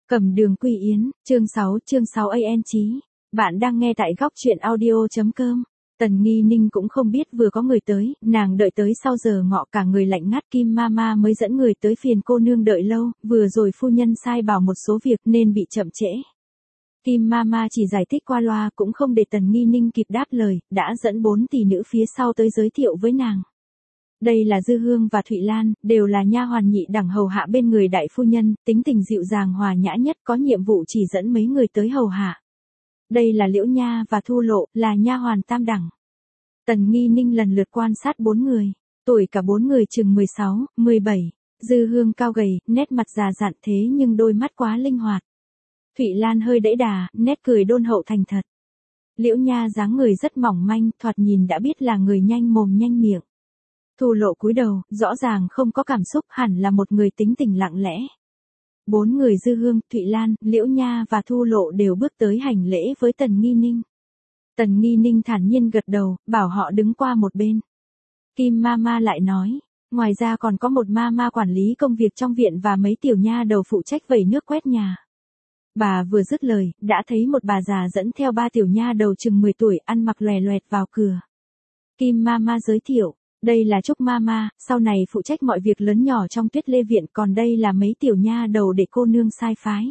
Cầm đường quy yến, chương 6 an chí. Bạn đang nghe tại góc truyện audio.com. Tần Nghi Ninh cũng không biết vừa có người tới, nàng đợi tới sau giờ ngọ cả người lạnh ngắt. Kim Mama mới dẫn người tới phiền cô nương đợi lâu, vừa rồi phu nhân sai bảo một số việc nên bị chậm trễ. Kim Mama chỉ giải thích qua loa cũng không để Tần Nghi Ninh kịp đáp lời, đã dẫn 4 tỷ nữ phía sau tới giới thiệu với nàng. Đây là Dư Hương và Thụy Lan, đều là nha hoàn nhị đẳng hầu hạ bên người đại phu nhân, tính tình dịu dàng hòa nhã nhất, có nhiệm vụ chỉ dẫn mấy người tới hầu hạ. Đây là Liễu Nha và Thu Lộ, là nha hoàn tam đẳng. Tần Nghi Ninh lần lượt quan sát 4 người, tuổi cả 4 người chừng 16, 17. Dư Hương cao gầy, nét mặt già dặn thế nhưng đôi mắt quá linh hoạt. Thụy Lan hơi đẫy đà, nét cười đôn hậu thành thật. Liễu Nha dáng người rất mỏng manh, thoạt nhìn đã biết là người nhanh mồm nhanh miệng. Thu Lộ cúi đầu, rõ ràng không có cảm xúc, hẳn là một người tính tình lặng lẽ. 4 người Dư Hương, Thụy Lan, Liễu Nha và Thu Lộ đều bước tới hành lễ với Tần Nghi Ninh. Tần Nghi Ninh thản nhiên gật đầu, bảo họ đứng qua một bên. Kim Mama lại nói, ngoài ra còn có một Mama quản lý công việc trong viện và mấy tiểu nha đầu phụ trách vẩy nước quét nhà. Bà vừa dứt lời, đã thấy một bà già dẫn theo 3 tiểu nha đầu chừng 10 tuổi ăn mặc lòe loẹt vào cửa. Kim Mama giới thiệu. Đây là Trúc Mama, sau này phụ trách mọi việc lớn nhỏ trong Tuyết Lê Viện, còn đây là mấy tiểu nha đầu để cô nương sai phái.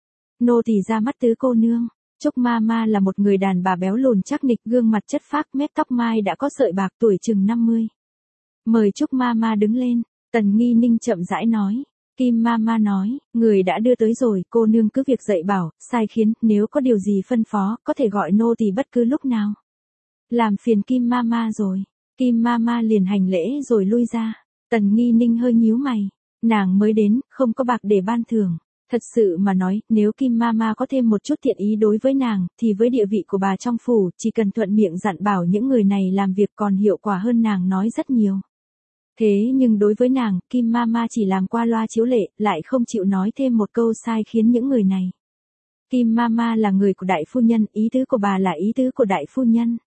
Nô tỳ ra mắt tứ cô nương. Trúc Mama là một người đàn bà béo lùn chắc nịch, gương mặt chất phác, mép tóc mai đã có sợi bạc, tuổi chừng 50. Mời Trúc Mama đứng lên, Tần Nghi Ninh chậm rãi nói. Kim Mama nói, người đã đưa tới rồi, cô nương cứ việc dạy bảo, sai khiến, nếu có điều gì phân phó, có thể gọi nô tỳ bất cứ lúc nào. Làm phiền Kim Mama rồi. Kim Mama liền hành lễ rồi lui ra. Tần Nghi Ninh hơi nhíu mày. Nàng mới đến, không có bạc để ban thưởng. Thật sự mà nói, nếu Kim Mama có thêm một chút thiện ý đối với nàng, thì với địa vị của bà trong phủ, chỉ cần thuận miệng dặn bảo những người này làm việc còn hiệu quả hơn nàng nói rất nhiều. Thế nhưng đối với nàng, Kim Mama chỉ làm qua loa chiếu lệ, lại không chịu nói thêm một câu sai khiến những người này. Kim Mama là người của đại phu nhân, ý tứ của bà là ý tứ của đại phu nhân.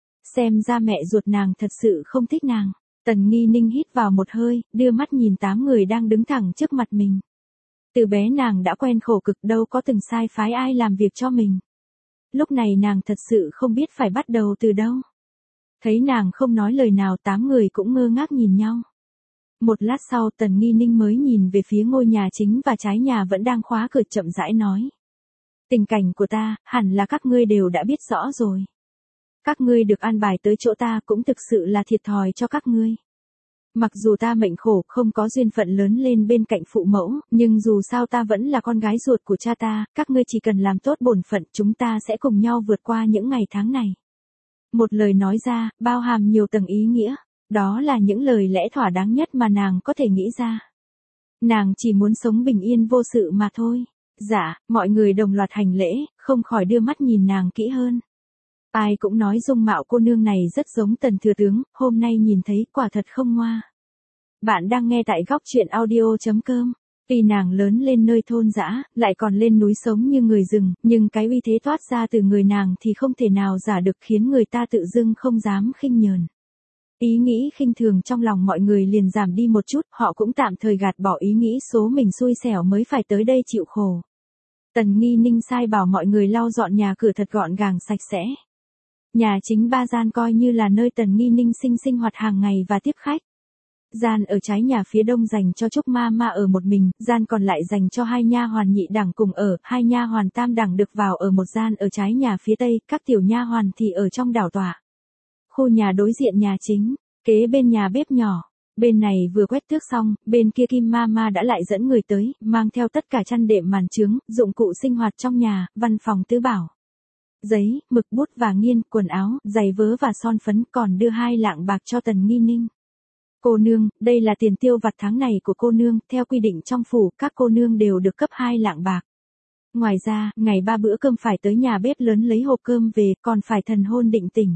Xem ra mẹ ruột nàng thật sự không thích nàng. Tần Nghi Ninh hít vào một hơi, đưa mắt nhìn 8 người đang đứng thẳng trước mặt mình. Từ bé nàng đã quen khổ cực, đâu có từng sai phái ai làm việc cho mình. Lúc này nàng thật sự không biết phải bắt đầu từ đâu. Thấy nàng không nói lời nào, 8 người cũng ngơ ngác nhìn nhau. Một lát sau Tần Nghi Ninh mới nhìn về phía ngôi nhà chính và trái nhà vẫn đang khóa cửa, chậm rãi nói. Tình cảnh của ta, hẳn là các ngươi đều đã biết rõ rồi. Các ngươi được an bài tới chỗ ta cũng thực sự là thiệt thòi cho các ngươi. Mặc dù ta mệnh khổ, không có duyên phận lớn lên bên cạnh phụ mẫu, nhưng dù sao ta vẫn là con gái ruột của cha ta, các ngươi chỉ cần làm tốt bổn phận, chúng ta sẽ cùng nhau vượt qua những ngày tháng này. Một lời nói ra, bao hàm nhiều tầng ý nghĩa, đó là những lời lẽ thỏa đáng nhất mà nàng có thể nghĩ ra. Nàng chỉ muốn sống bình yên vô sự mà thôi. Dạ, mọi người đồng loạt hành lễ, không khỏi đưa mắt nhìn nàng kỹ hơn. Ai cũng nói dung mạo cô nương này rất giống Tần thừa tướng, hôm nay nhìn thấy quả thật không ngoa. Bạn đang nghe tại góc truyện audio.com. Tuy nàng lớn lên nơi thôn dã, lại còn lên núi sống như người rừng, nhưng cái uy thế toát ra từ người nàng thì không thể nào giả được, khiến người ta tự dưng không dám khinh nhờn. Ý nghĩ khinh thường trong lòng mọi người liền giảm đi một chút, họ cũng tạm thời gạt bỏ ý nghĩ số mình xui xẻo mới phải tới đây chịu khổ. Tần Nghi Ninh sai bảo mọi người lau dọn nhà cửa thật gọn gàng sạch sẽ. Nhà chính 3 gian coi như là nơi Tần Nghi Ninh sinh hoạt hàng ngày và tiếp khách. Gian ở trái nhà phía đông dành cho Trúc Mama ở một mình, gian còn lại dành cho 2 nha hoàn nhị đẳng cùng ở, 2 nha hoàn tam đẳng được vào ở một gian ở trái nhà phía tây, các tiểu nha hoàn thì ở trong đảo tọa. Khu nhà đối diện nhà chính, kế bên nhà bếp nhỏ. Bên này vừa quét tước xong, bên kia Kim Mama đã lại dẫn người tới, mang theo tất cả chăn đệm màn chướng, dụng cụ sinh hoạt trong nhà, văn phòng tứ bảo. Giấy, mực bút và nghiên, quần áo, giày vớ và son phấn, còn đưa 2 lạng bạc cho Tần Nghi Ninh. Cô nương, đây là tiền tiêu vặt tháng này của cô nương, theo quy định trong phủ, các cô nương đều được cấp 2 lạng bạc. Ngoài ra, ngày 3 bữa cơm phải tới nhà bếp lớn lấy hộp cơm về, còn phải thần hôn định tình.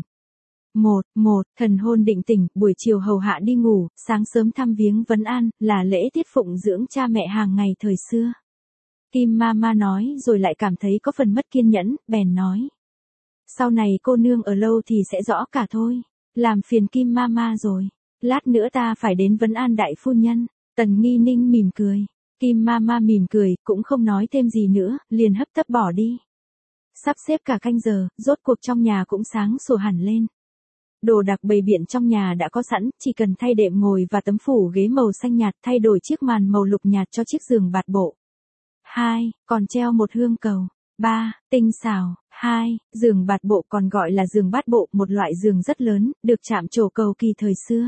Thần hôn định tình, buổi chiều hầu hạ đi ngủ, sáng sớm thăm viếng vấn an, là lễ tiết phụng dưỡng cha mẹ hàng ngày thời xưa. Kim Mama nói rồi lại cảm thấy có phần mất kiên nhẫn, bèn nói. Sau này cô nương ở lâu thì sẽ rõ cả thôi. Làm phiền Kim Mama rồi. Lát nữa ta phải đến vấn an đại phu nhân. Tần Nghi Ninh mỉm cười. Kim Mama mỉm cười, cũng không nói thêm gì nữa, liền hấp tấp bỏ đi. Sắp xếp cả canh giờ, rốt cuộc trong nhà cũng sáng sủa hẳn lên. Đồ đạc bày biện trong nhà đã có sẵn, chỉ cần thay đệm ngồi và tấm phủ ghế màu xanh nhạt, thay đổi chiếc màn màu lục nhạt cho chiếc giường bạt bộ. 2. Còn treo một hương cầu. 3. Tinh xảo. 2. Giường bạt bộ còn gọi là giường bát bộ, một loại giường rất lớn, được chạm trổ cầu kỳ thời xưa.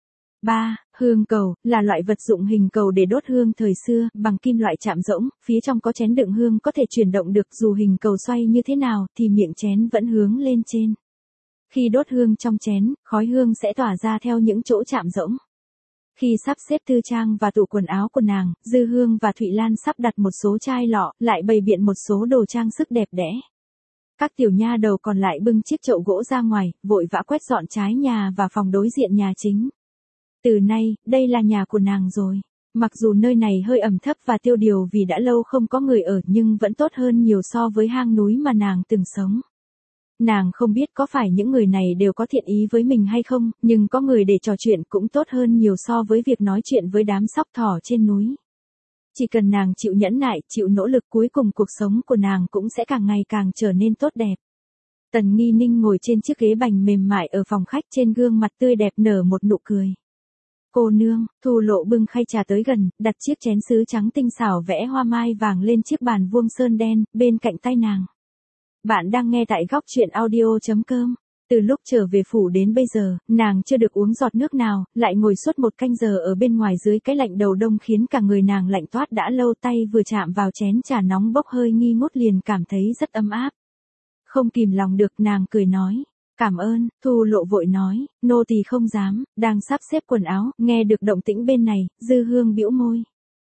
3. Hương cầu, là loại vật dụng hình cầu để đốt hương thời xưa, bằng kim loại chạm rỗng, phía trong có chén đựng hương có thể chuyển động được, dù hình cầu xoay như thế nào thì miệng chén vẫn hướng lên trên. Khi đốt hương trong chén, khói hương sẽ tỏa ra theo những chỗ chạm rỗng. Khi sắp xếp tư trang và tủ quần áo của nàng, Dư Hương và Thụy Lan sắp đặt một số chai lọ, lại bày biện một số đồ trang sức đẹp đẽ. Các tiểu nha đầu còn lại bưng chiếc chậu gỗ ra ngoài, vội vã quét dọn trái nhà và phòng đối diện nhà chính. Từ nay, đây là nhà của nàng rồi. Mặc dù nơi này hơi ẩm thấp và tiêu điều vì đã lâu không có người ở, nhưng vẫn tốt hơn nhiều so với hang núi mà nàng từng sống. Nàng không biết có phải những người này đều có thiện ý với mình hay không, nhưng có người để trò chuyện cũng tốt hơn nhiều so với việc nói chuyện với đám sóc thỏ trên núi. Chỉ cần nàng chịu nhẫn nại, chịu nỗ lực, cuối cùng cuộc sống của nàng cũng sẽ càng ngày càng trở nên tốt đẹp. Tần Nghi Ninh ngồi trên chiếc ghế bành mềm mại ở phòng khách, trên gương mặt tươi đẹp nở một nụ cười. Cô nương. Thu Lộ bưng khay trà tới gần, đặt chiếc chén sứ trắng tinh xảo vẽ hoa mai vàng lên chiếc bàn vuông sơn đen, bên cạnh tay nàng. Bạn đang nghe tại góc truyện audio.com. Từ lúc trở về phủ đến bây giờ, nàng chưa được uống giọt nước nào, lại ngồi suốt một canh giờ ở bên ngoài dưới cái lạnh đầu đông khiến cả người nàng lạnh toát, đã lâu tay vừa chạm vào chén trà nóng bốc hơi nghi ngút liền cảm thấy rất ấm áp. Không kìm lòng được, nàng cười nói. Cảm ơn. Thu Lộ vội nói, nô tỳ không dám, đang sắp xếp quần áo, nghe được động tĩnh bên này. Dư Hương bĩu môi.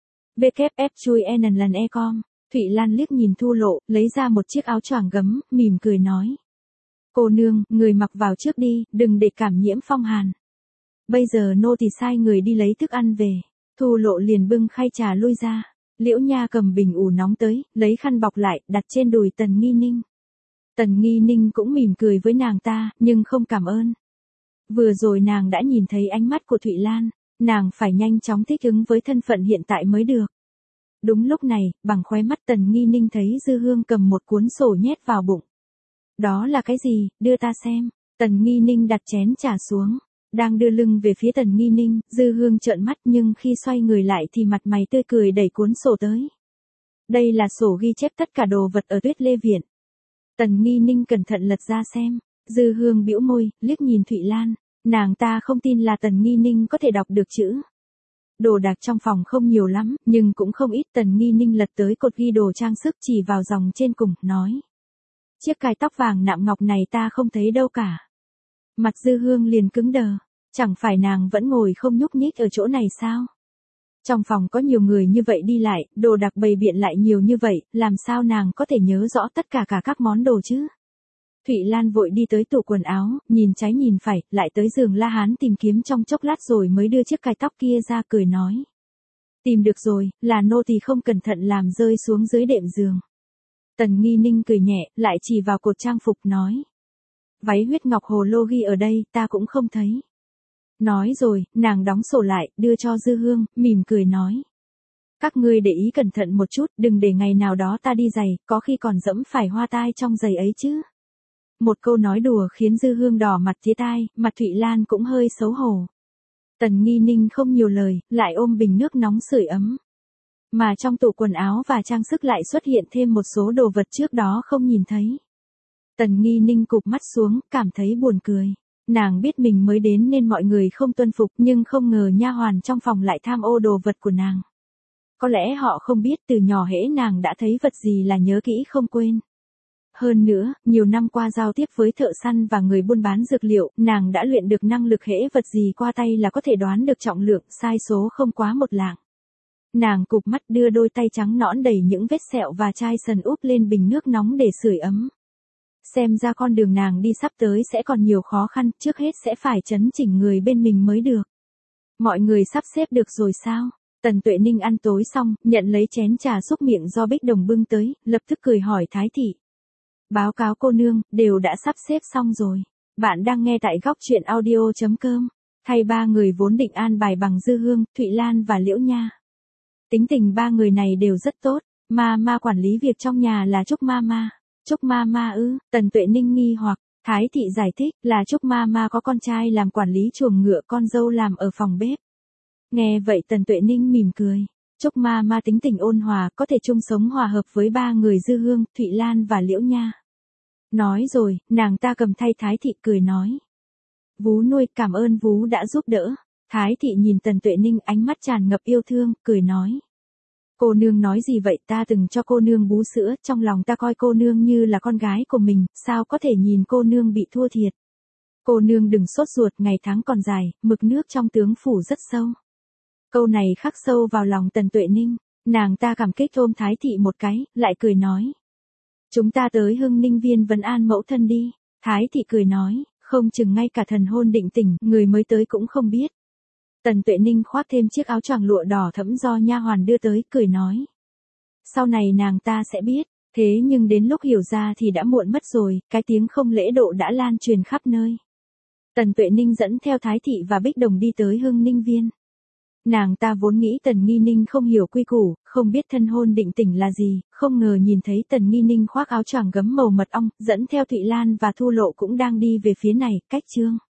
WF chui lần e-com. Thụy Lan liếc nhìn Thu Lộ, lấy ra một chiếc áo choàng gấm, mỉm cười nói. Cô nương, người mặc vào trước đi, đừng để cảm nhiễm phong hàn. Bây giờ nô tỳ sai người đi lấy thức ăn về. Thu Lộ liền bưng khay trà lui ra. Liễu Nha cầm bình ủ nóng tới, lấy khăn bọc lại, đặt trên đùi Tần Nghi Ninh. Tần Nghi Ninh cũng mỉm cười với nàng ta, nhưng không cảm ơn. Vừa rồi nàng đã nhìn thấy ánh mắt của Thụy Lan, nàng phải nhanh chóng thích ứng với thân phận hiện tại mới được. Đúng lúc này, bằng khóe mắt Tần Nghi Ninh thấy Dư Hương cầm một cuốn sổ nhét vào bụng. Đó là cái gì, đưa ta xem. Tần Nghi Ninh đặt chén trà xuống, đang đưa lưng về phía Tần Nghi Ninh, Dư Hương trợn mắt nhưng khi xoay người lại thì mặt mày tươi cười đẩy cuốn sổ tới. Đây là sổ ghi chép tất cả đồ vật ở Tuyết Lê Viện. Tần Nghi Ninh cẩn thận lật ra xem, Dư Hương bĩu môi, liếc nhìn Thụy Lan, nàng ta không tin là Tần Nghi Ninh có thể đọc được chữ. Đồ đạc trong phòng không nhiều lắm, nhưng cũng không ít. Tần Nghi Ninh lật tới cột ghi đồ trang sức, chỉ vào dòng trên cùng, nói. Chiếc cài tóc vàng nạm ngọc này ta không thấy đâu cả. Mặt Dư Hương liền cứng đờ, chẳng phải nàng vẫn ngồi không nhúc nhích ở chỗ này sao? Trong phòng có nhiều người như vậy đi lại, đồ đạc bày biện lại nhiều như vậy, làm sao nàng có thể nhớ rõ tất cả các món đồ chứ? Thụy Lan vội đi tới tủ quần áo, nhìn trái nhìn phải, lại tới giường La Hán tìm kiếm trong chốc lát rồi mới đưa chiếc cài tóc kia ra, cười nói. Tìm được rồi, là nô tỳ không cẩn thận làm rơi xuống dưới đệm giường. Tần Nghi Ninh cười nhẹ, lại chỉ vào cột trang phục nói. Váy huyết ngọc hồ lô ghi ở đây, ta cũng không thấy. Nói rồi, nàng đóng sổ lại, đưa cho Dư Hương, mỉm cười nói. Các ngươi để ý cẩn thận một chút, đừng để ngày nào đó ta đi giày, có khi còn dẫm phải hoa tai trong giày ấy chứ. Một câu nói đùa khiến Dư Hương đỏ mặt tía tai, mặt Thụy Lan cũng hơi xấu hổ. Tần Nghi Ninh không nhiều lời, lại ôm bình nước nóng sưởi ấm. Mà trong tủ quần áo và trang sức lại xuất hiện thêm một số đồ vật trước đó không nhìn thấy. Tần Nghi Ninh cụp mắt xuống, cảm thấy buồn cười. Nàng biết mình mới đến nên mọi người không tuân phục, nhưng không ngờ nha hoàn trong phòng lại tham ô đồ vật của nàng. Có lẽ họ không biết từ nhỏ hễ nàng đã thấy vật gì là nhớ kỹ không quên. Hơn nữa, nhiều năm qua giao tiếp với thợ săn và người buôn bán dược liệu, nàng đã luyện được năng lực hễ vật gì qua tay là có thể đoán được trọng lượng, sai số không quá một lạng. Nàng cụp mắt đưa đôi tay trắng nõn đầy những vết sẹo và chai sần úp lên bình nước nóng để sưởi ấm. Xem ra con đường nàng đi sắp tới sẽ còn nhiều khó khăn, trước hết sẽ phải chấn chỉnh người bên mình mới được. Mọi người sắp xếp được rồi sao? Tần Tuệ Ninh ăn tối xong, nhận lấy chén trà xúc miệng do Bích Đồng bưng tới, lập tức cười hỏi Thái thị. Báo cáo cô nương, đều đã sắp xếp xong rồi. Bạn đang nghe tại góc truyện audio.com. Thay ba người vốn định an bài bằng Dư Hương, Thụy Lan và Liễu Nha. Tính tình ba người này đều rất tốt, Mama quản lý việc trong nhà là Trúc Mama. Trúc Mama ư? Tần Tuệ Ninh nghi hoặc, Thái thị giải thích là Trúc Mama có con trai làm quản lý chuồng ngựa, con dâu làm ở phòng bếp. Nghe vậy Tần Tuệ Ninh mỉm cười. Trúc Mama tính tình ôn hòa, có thể chung sống hòa hợp với ba người Dư Hương, Thụy Lan và Liễu Nha. Nói rồi, nàng ta cầm thay Thái thị cười nói. Vú nuôi, cảm ơn vú đã giúp đỡ. Thái thị nhìn Tần Tuệ Ninh ánh mắt tràn ngập yêu thương, cười nói. Cô nương nói gì vậy, ta từng cho cô nương bú sữa, trong lòng ta coi cô nương như là con gái của mình, sao có thể nhìn cô nương bị thua thiệt. Cô nương đừng sốt ruột, ngày tháng còn dài, mực nước trong tướng phủ rất sâu. Câu này khắc sâu vào lòng Tần Tuệ Ninh, nàng ta cảm kích ôm Thái thị một cái, lại cười nói. Chúng ta tới Hưng Ninh Viên vấn an mẫu thân đi. Thái thị cười nói, không chừng ngay cả thần hôn định tình, người mới tới cũng không biết. Tần Tuệ Ninh khoác thêm chiếc áo choàng lụa đỏ thẫm do nha hoàn đưa tới, cười nói. Sau này nàng ta sẽ biết, thế nhưng đến lúc hiểu ra thì đã muộn mất rồi, cái tiếng không lễ độ đã lan truyền khắp nơi. Tần Tuệ Ninh dẫn theo Thái thị và Bích Đồng đi tới Hưng Ninh Viên. Nàng ta vốn nghĩ Tần Nghi Ninh không hiểu quy củ, không biết thân hôn định tình là gì, không ngờ nhìn thấy Tần Nghi Ninh khoác áo choàng gấm màu mật ong, dẫn theo Thụy Lan và Thu Lộ cũng đang đi về phía này, cách chương.